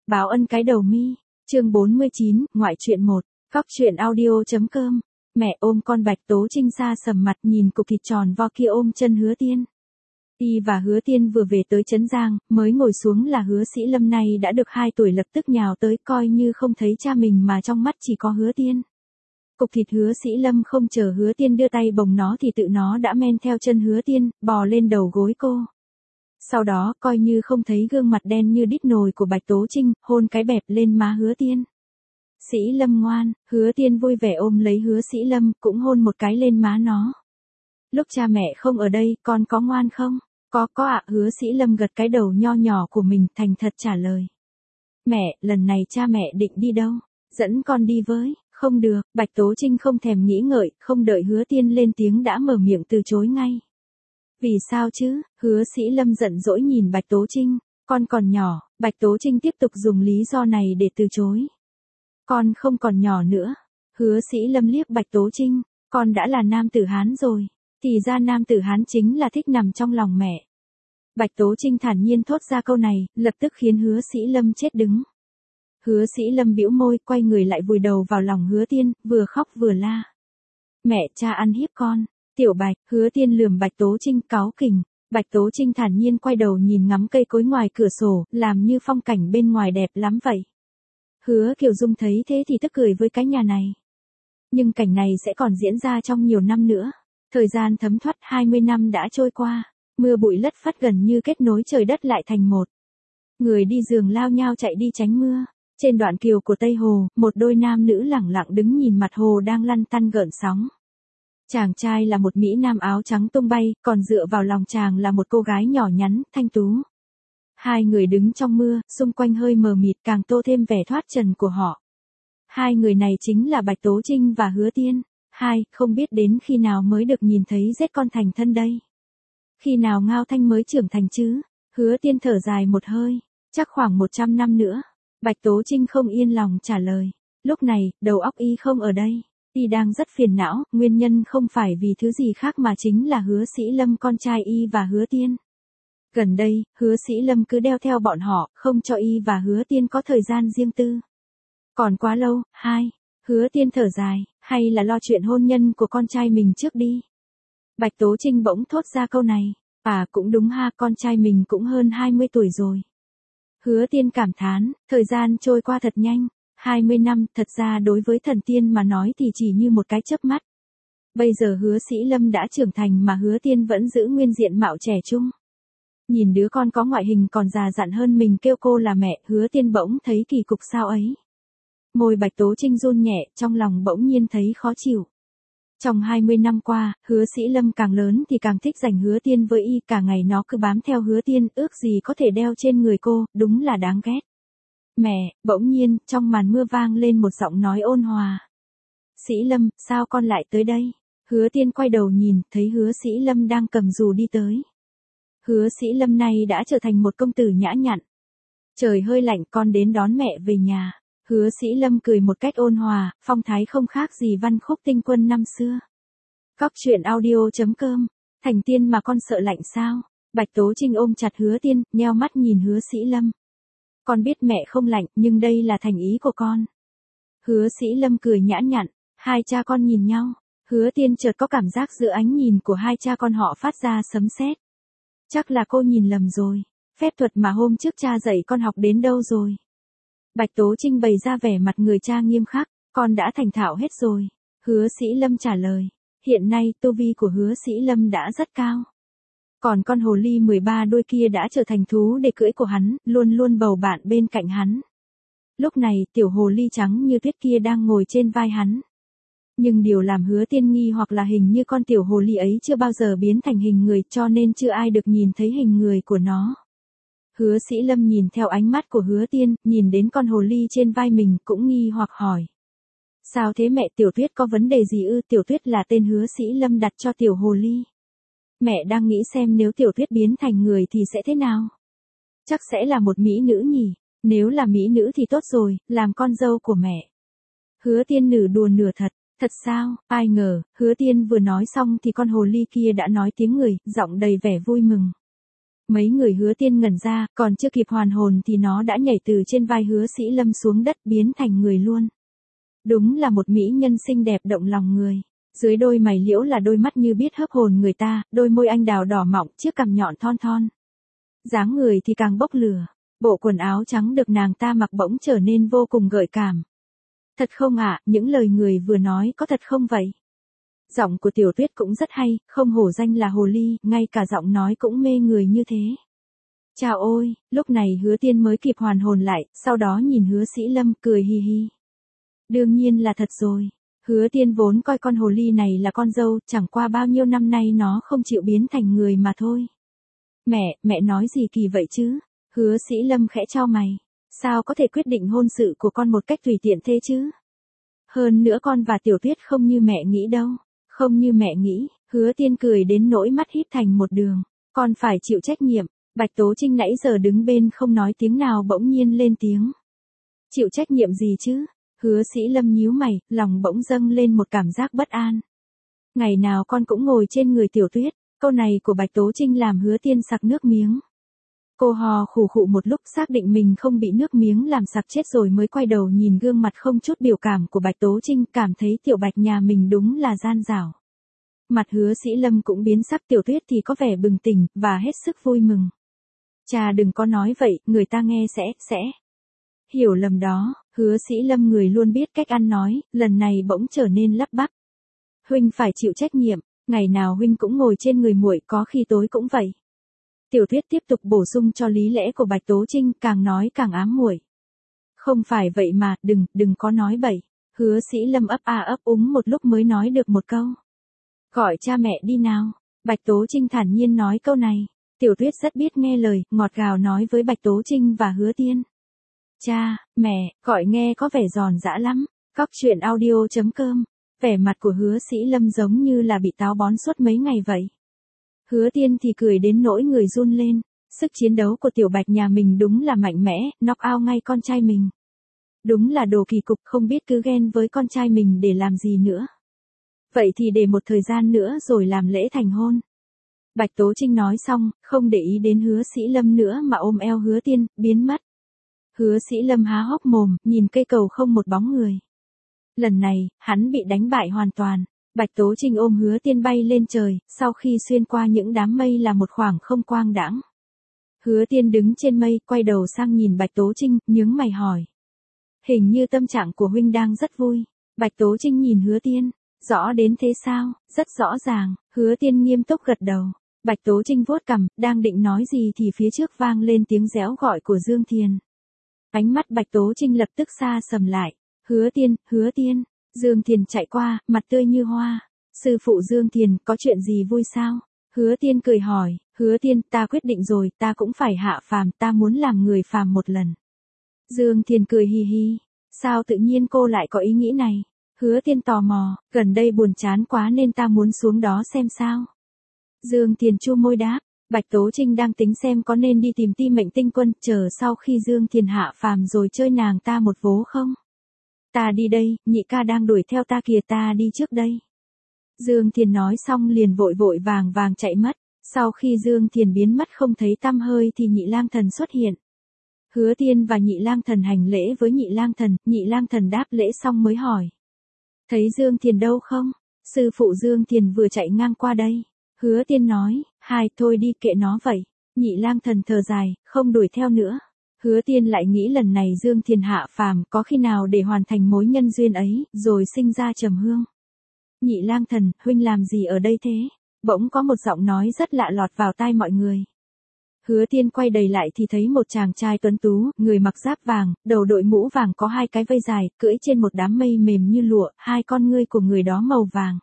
Báo ân cái đầu mi, chương 49, ngoại truyện 1, Cóc truyện audio.com. Mẹ ôm con Bạch Tố Trinh xa sầm mặt nhìn cục thịt tròn vo kia ôm chân Hứa Tiên. Y và Hứa Tiên vừa về tới Trấn Giang, mới ngồi xuống là Hứa Sĩ Lâm này đã được 2 tuổi lập tức nhào tới coi như không thấy cha mình mà trong mắt chỉ có Hứa Tiên. Cục thịt Hứa Sĩ Lâm không chờ Hứa Tiên đưa tay bồng nó thì tự nó đã men theo chân Hứa Tiên, bò lên đầu gối cô. Sau đó coi như không thấy gương mặt đen như đít nồi của Bạch Tố Trinh, hôn cái bẹp lên má Hứa Tiên. Sĩ Lâm ngoan, Hứa Tiên vui vẻ ôm lấy Hứa Sĩ Lâm, cũng hôn một cái lên má nó. Lúc cha mẹ không ở đây, con có ngoan không? Có ạ, Hứa Sĩ Lâm gật cái đầu nho nhỏ của mình thành thật trả lời. Mẹ, lần này cha mẹ định đi đâu? Dẫn con đi với. Không được, Bạch Tố Trinh không thèm nghĩ ngợi, không đợi Hứa Tiên lên tiếng đã mở miệng từ chối ngay. Vì sao chứ? Hứa Sĩ Lâm giận dỗi nhìn Bạch Tố Trinh. Con còn nhỏ, Bạch Tố Trinh tiếp tục dùng lý do này để từ chối. Con không còn nhỏ nữa. Hứa Sĩ Lâm liếc Bạch Tố Trinh. Con đã là nam tử Hán rồi. Thì ra nam tử Hán chính là thích nằm trong lòng mẹ. Bạch Tố Trinh thản nhiên thốt ra câu này, lập tức khiến Hứa Sĩ Lâm chết đứng. Hứa Sĩ Lâm bĩu môi, quay người lại vùi đầu vào lòng Hứa Tiên, vừa khóc vừa la. Mẹ, cha ăn hiếp con. Tiểu Bạch, Hứa Tiên lườm Bạch Tố Trinh cáu kỉnh. Bạch Tố Trinh thản nhiên quay đầu nhìn ngắm cây cối ngoài cửa sổ, làm như phong cảnh bên ngoài đẹp lắm vậy. Hứa Kiều Dung thấy thế thì tức cười với cái nhà này. Nhưng cảnh này sẽ còn diễn ra trong nhiều năm nữa. Thời gian thấm thoát 20 năm đã trôi qua, mưa bụi lất phất gần như kết nối trời đất lại thành một. Người đi giường lao nhao chạy đi tránh mưa. Trên đoạn kiều của Tây Hồ, một đôi nam nữ lẳng lặng đứng nhìn mặt hồ đang lăn tăn gợn sóng. Chàng trai là một mỹ nam áo trắng tung bay, còn dựa vào lòng chàng là một cô gái nhỏ nhắn, thanh tú. Hai người đứng trong mưa, xung quanh hơi mờ mịt càng tô thêm vẻ thoát trần của họ. Hai người này chính là Bạch Tố Trinh và Hứa Tiên. Không biết đến khi nào mới được nhìn thấy giết con thành thân đây. Khi nào Ngao Thanh mới trưởng thành chứ? Hứa Tiên thở dài một hơi. Chắc khoảng 100 năm nữa. Bạch Tố Trinh không yên lòng trả lời. Lúc này, đầu óc y không ở đây. Y đang rất phiền não, nguyên nhân không phải vì thứ gì khác mà chính là Hứa Sĩ Lâm con trai y và Hứa Tiên. Gần đây, Hứa Sĩ Lâm cứ đeo theo bọn họ, không cho y và Hứa Tiên có thời gian riêng tư. Còn quá lâu. Hứa Tiên thở dài, hay là lo chuyện hôn nhân của con trai mình trước đi. Bạch Tố Trinh bỗng thốt ra câu này. Cũng đúng ha, con trai mình cũng hơn 20 tuổi rồi. Hứa Tiên cảm thán, thời gian trôi qua thật nhanh. 20 năm, thật ra đối với thần tiên mà nói thì chỉ như một cái chớp mắt. Bây giờ Hứa Sĩ Lâm đã trưởng thành mà Hứa Tiên vẫn giữ nguyên diện mạo trẻ trung. Nhìn đứa con có ngoại hình còn già dặn hơn mình kêu cô là mẹ, Hứa Tiên bỗng thấy kỳ cục sao ấy. Môi Bạch Tố Trinh run nhẹ, trong lòng bỗng nhiên thấy khó chịu. Trong 20 năm qua, Hứa Sĩ Lâm càng lớn thì càng thích giành Hứa Tiên với y, cả ngày nó cứ bám theo Hứa Tiên, ước gì có thể đeo trên người cô, đúng là đáng ghét. Mẹ, bỗng nhiên, trong màn mưa vang lên một giọng nói ôn hòa. Sĩ Lâm, sao con lại tới đây? Hứa Tiên quay đầu nhìn, thấy Hứa Sĩ Lâm đang cầm dù đi tới. Hứa Sĩ Lâm này đã trở thành một công tử nhã nhặn. Trời hơi lạnh, con đến đón mẹ về nhà. Hứa Sĩ Lâm cười một cách ôn hòa, phong thái không khác gì Văn Khúc Tinh Quân năm xưa. Cóc truyện audio.com. Thành tiên mà con sợ lạnh sao? Bạch Tố Trinh ôm chặt Hứa Tiên, nheo mắt nhìn Hứa Sĩ Lâm. Con biết mẹ không lạnh, nhưng đây là thành ý của con. Hứa Sĩ Lâm cười nhã nhặn, hai cha con nhìn nhau. Hứa Tiên chợt có cảm giác giữa ánh nhìn của hai cha con họ phát ra sấm sét. Chắc là cô nhìn lầm rồi. Phép thuật mà hôm trước cha dạy con học đến đâu rồi? Bạch Tố Trinh bày ra vẻ mặt người cha nghiêm khắc. Con đã thành thạo hết rồi. Hứa Sĩ Lâm trả lời. Hiện nay tu vi của Hứa Sĩ Lâm đã rất cao. Còn con hồ ly 13 đuôi kia đã trở thành thú để cưỡi của hắn, luôn luôn bầu bạn bên cạnh hắn. Lúc này, tiểu hồ ly trắng như tuyết kia đang ngồi trên vai hắn. Nhưng điều làm Hứa Tiên nghi hoặc là hình như con tiểu hồ ly ấy chưa bao giờ biến thành hình người, cho nên chưa ai được nhìn thấy hình người của nó. Hứa Sĩ Lâm nhìn theo ánh mắt của Hứa Tiên, nhìn đến con hồ ly trên vai mình cũng nghi hoặc hỏi. Sao thế mẹ, Tiểu Tuyết có vấn đề gì ư? Tiểu Tuyết là tên Hứa Sĩ Lâm đặt cho tiểu hồ ly. Mẹ đang nghĩ xem nếu Tiểu Tuyết biến thành người thì sẽ thế nào? Chắc sẽ là một mỹ nữ nhỉ? Nếu là mỹ nữ thì tốt rồi, làm con dâu của mẹ. Hứa Tiên nửa đùa nửa thật. Thật sao? Ai ngờ, Hứa Tiên vừa nói xong thì con hồ ly kia đã nói tiếng người, giọng đầy vẻ vui mừng. Mấy người Hứa Tiên ngẩn ra, còn chưa kịp hoàn hồn thì nó đã nhảy từ trên vai Hứa Sĩ Lâm xuống đất biến thành người luôn. Đúng là một mỹ nhân xinh đẹp động lòng người. Dưới đôi mày liễu là đôi mắt như biết hớp hồn người ta, đôi môi anh đào đỏ mọng, chiếc cằm nhọn thon thon. Dáng người thì càng bốc lửa, bộ quần áo trắng được nàng ta mặc bỗng trở nên vô cùng gợi cảm. Thật không ạ, những lời người vừa nói có thật không vậy? Giọng của Tiểu Tuyết cũng rất hay, không hổ danh là hồ ly, ngay cả giọng nói cũng mê người như thế. Chào ôi, lúc này Hứa Tiên mới kịp hoàn hồn lại, sau đó nhìn Hứa Sĩ Lâm cười hi hi. Đương nhiên là thật rồi. Hứa Tiên vốn coi con hồ ly này là con dâu, chẳng qua bao nhiêu năm nay nó không chịu biến thành người mà thôi. Mẹ nói gì kỳ vậy chứ? Hứa Sĩ Lâm khẽ chau mày. Sao có thể quyết định hôn sự của con một cách tùy tiện thế chứ? Hơn nữa con và Tiểu Tuyết không như mẹ nghĩ đâu. Không như mẹ nghĩ, Hứa Tiên cười đến nỗi mắt híp thành một đường. Con phải chịu trách nhiệm. Bạch Tố Trinh nãy giờ đứng bên không nói tiếng nào bỗng nhiên lên tiếng. Chịu trách nhiệm gì chứ? Hứa Sĩ Lâm nhíu mày, lòng bỗng dâng lên một cảm giác bất an. Ngày nào con cũng ngồi trên người Tiểu Tuyết, câu này của Bạch Tố Trinh làm Hứa Tiên sặc nước miếng. Cô hò khủ khụ một lúc xác định mình không bị nước miếng làm sặc chết rồi mới quay đầu nhìn gương mặt không chút biểu cảm của Bạch Tố Trinh, cảm thấy Tiểu Bạch nhà mình đúng là gian dảo. Mặt Hứa Sĩ Lâm cũng biến sắc, Tiểu Tuyết thì có vẻ bừng tỉnh, và hết sức vui mừng. Cha đừng có nói vậy, người ta nghe sẽ hiểu lầm đó. Hứa Sĩ Lâm người luôn biết cách ăn nói, lần này bỗng trở nên lắp bắp. Huynh phải chịu trách nhiệm, ngày nào huynh cũng ngồi trên người muội, có khi tối cũng vậy. Tiểu Tuyết tiếp tục bổ sung cho lý lẽ của Bạch Tố Trinh, càng nói càng ám muội. Không phải vậy mà, đừng có nói bậy. Hứa Sĩ Lâm ấp a ấp úng một lúc mới nói được một câu. Gọi cha mẹ đi nào. Bạch Tố Trinh thản nhiên nói câu này. Tiểu Tuyết rất biết nghe lời, ngọt gào nói với Bạch Tố Trinh và Hứa Tiên. Cha, mẹ, gọi nghe có vẻ giòn giã lắm. Cóc truyện audio.com. Vẻ mặt của Hứa Sĩ Lâm giống như là bị táo bón suốt mấy ngày vậy. Hứa Tiên thì cười đến nỗi người run lên. Sức chiến đấu của Tiểu Bạch nhà mình đúng là mạnh mẽ, knock out ngay con trai mình. Đúng là đồ kỳ cục, không biết cứ ghen với con trai mình để làm gì nữa. Vậy thì để một thời gian nữa rồi làm lễ thành hôn. Bạch Tố Trinh nói xong, không để ý đến Hứa Sĩ Lâm nữa mà ôm eo Hứa Tiên, biến mất. Hứa Sĩ Lâm há hốc mồm, nhìn cây cầu không một bóng người. Lần này, hắn bị đánh bại hoàn toàn. Bạch Tố Trinh ôm Hứa Tiên bay lên trời, sau khi xuyên qua những đám mây là một khoảng không quang đãng. Hứa Tiên đứng trên mây, quay đầu sang nhìn Bạch Tố Trinh, nhướng mày hỏi. Hình như tâm trạng của huynh đang rất vui. Bạch Tố Trinh nhìn Hứa Tiên. Rõ đến thế sao? Rất rõ ràng. Hứa Tiên nghiêm túc gật đầu. Bạch Tố Trinh vuốt cằm, đang định nói gì thì phía trước vang lên tiếng réo gọi của Dương Thiền. Ánh mắt Bạch Tố Trinh lập tức xa sầm lại. Hứa Tiên. Dương Thiền chạy qua, mặt tươi như hoa. Sư phụ Dương Thiền, có chuyện gì vui sao? Hứa Tiên cười hỏi. Hứa Tiên, ta quyết định rồi, ta cũng phải hạ phàm, ta muốn làm người phàm một lần. Dương Thiền cười hi hi. Sao tự nhiên cô lại có ý nghĩ này? Hứa Tiên tò mò, gần đây buồn chán quá nên ta muốn xuống đó xem sao. Dương Thiền chu môi đáp. Bạch Tố Trinh đang tính xem có nên đi tìm Ti Mệnh Tinh Quân, chờ sau khi Dương Thiền hạ phàm rồi chơi nàng ta một vố không? Ta đi đây, nhị ca đang đuổi theo ta kìa, ta đi trước đây. Dương Thiền nói xong liền vội vội vàng vàng chạy mất. Sau khi Dương Thiền biến mất không thấy tăm hơi thì Nhị Lang Thần xuất hiện. Hứa Tiên và Nhị Lang Thần hành lễ với Nhị Lang Thần đáp lễ xong mới hỏi. Thấy Dương Thiền đâu không? Sư phụ Dương Thiền vừa chạy ngang qua đây. Hứa Tiên nói, thôi đi kệ nó vậy. Nhị Lang Thần thở dài, không đuổi theo nữa. Hứa Tiên lại nghĩ lần này Dương Thiền hạ phàm có khi nào để hoàn thành mối nhân duyên ấy, rồi sinh ra Trầm Hương. Nhị Lang Thần, huynh làm gì ở đây thế? Bỗng có một giọng nói rất lạ lọt vào tai mọi người. Hứa Tiên quay đầy lại thì thấy một chàng trai tuấn tú, người mặc giáp vàng, đầu đội mũ vàng có hai cái vây dài, cưỡi trên một đám mây mềm như lụa, hai con ngươi của người đó màu vàng.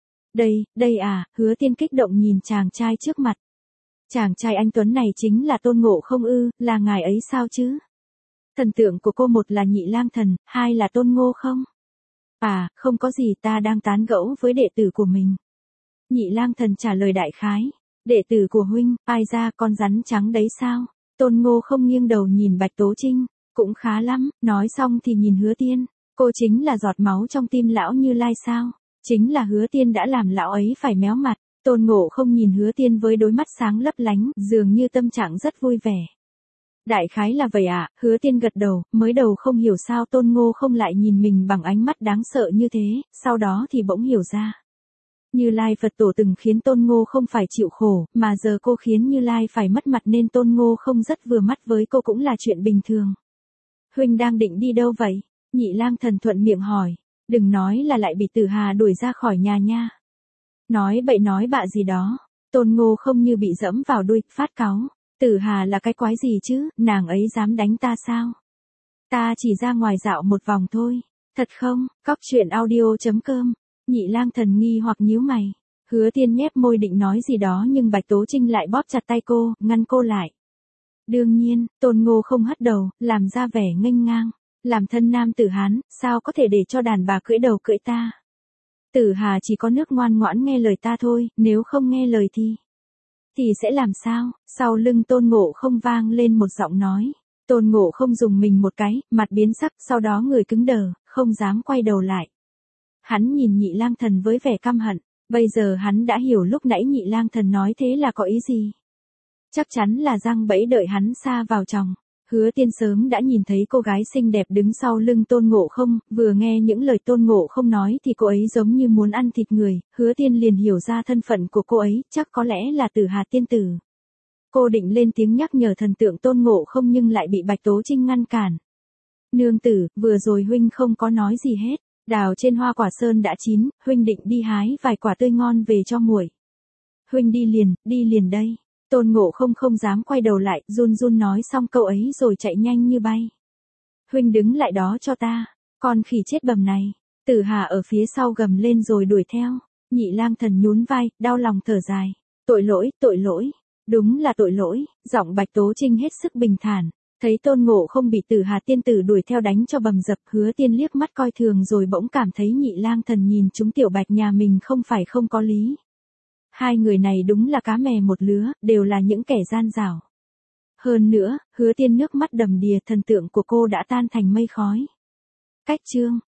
Đây à, Hứa Tiên kích động nhìn chàng trai trước mặt. Chàng trai anh tuấn này chính là Tôn Ngộ Không ư, là ngài ấy sao chứ? Thần tượng của cô một là Nhị Lang Thần, hai là Tôn Ngộ Không. À, không có gì, ta đang tán gẫu với đệ tử của mình. Nhị Lang Thần trả lời đại khái. Đệ tử của huynh, ai ra con rắn trắng đấy sao? Tôn Ngộ Không nghiêng đầu nhìn Bạch Tố Trinh, cũng khá lắm, nói xong thì nhìn Hứa Tiên. Cô chính là giọt máu trong tim lão Như Lai sao? Chính là Hứa Tiên đã làm lão ấy phải méo mặt. Tôn Ngộ Không nhìn Hứa Tiên với đôi mắt sáng lấp lánh, dường như tâm trạng rất vui vẻ. Đại khái là vậy ạ, Hứa Tiên gật đầu, mới đầu không hiểu sao Tôn Ngộ Không lại nhìn mình bằng ánh mắt đáng sợ như thế, sau đó thì bỗng hiểu ra. Như Lai Phật Tổ từng khiến Tôn Ngộ Không phải chịu khổ, mà giờ cô khiến Như Lai phải mất mặt nên Tôn Ngộ Không rất vừa mắt với cô cũng là chuyện bình thường. Huynh đang định đi đâu vậy? Nhị Lang Thần thuận miệng hỏi. Đừng nói là lại bị Tử Hà đuổi ra khỏi nhà nha. Nói bậy nói bạ gì đó. Tôn Ngộ Không như bị dẫm vào đuôi, phát cáu. Tử Hà là cái quái gì chứ, nàng ấy dám đánh ta sao? Ta chỉ ra ngoài dạo một vòng thôi. Thật không? Cóc truyện audio.com. Nhị Lang Thần nghi hoặc nhíu mày. Hứa Tiên nhếch môi định nói gì đó nhưng Bạch Tố Trinh lại bóp chặt tay cô, ngăn cô lại. Đương nhiên, Tôn Ngộ Không hất đầu, làm ra vẻ nghênh ngang. Làm thân nam tử Hán, sao có thể để cho đàn bà cưỡi đầu cưỡi ta? Tử Hà chỉ có nước ngoan ngoãn nghe lời ta thôi, nếu không nghe lời thì sẽ làm sao? Sau lưng Tôn Ngộ Không vang lên một giọng nói. Tôn Ngộ Không dùng mình một cái, mặt biến sắc, sau đó người cứng đờ, không dám quay đầu lại. Hắn nhìn Nhị Lang Thần với vẻ căm hận, bây giờ hắn đã hiểu lúc nãy Nhị Lang Thần nói thế là có ý gì. Chắc chắn là giăng bẫy đợi hắn sa vào chồng. Hứa Tiên sớm đã nhìn thấy cô gái xinh đẹp đứng sau lưng Tôn Ngộ Không, vừa nghe những lời Tôn Ngộ Không nói thì cô ấy giống như muốn ăn thịt người, Hứa Tiên liền hiểu ra thân phận của cô ấy, chắc có lẽ là Tử Hà tiên tử. Cô định lên tiếng nhắc nhở thần tượng Tôn Ngộ Không nhưng lại bị Bạch Tố Trinh ngăn cản. Nương tử, vừa rồi huynh không có nói gì hết, đào trên hoa quả sơn đã chín, huynh định đi hái vài quả tươi ngon về cho muội. Huynh đi liền đây. Tôn Ngộ Không không dám quay đầu lại, run run nói xong câu ấy rồi chạy nhanh như bay. Huynh đứng lại đó cho ta, con khỉ chết bầm này. Tử Hà ở phía sau gầm lên rồi đuổi theo. Nhị Lang Thần nhún vai, đau lòng thở dài. Tội lỗi, đúng là tội lỗi. Giọng Bạch Tố Trinh hết sức bình thản. Thấy Tôn Ngộ Không bị Tử Hà tiên tử đuổi theo đánh cho bầm dập, Hứa Tiên liếc mắt coi thường rồi bỗng cảm thấy Nhị Lang Thần nhìn chúng tiểu Bạch nhà mình không phải không có lý. Hai người này đúng là cá mè một lứa, đều là những kẻ gian dảo. Hơn nữa, Hứa Tiên nước mắt đầm đìa, thần tượng của cô đã tan thành mây khói. Cách chương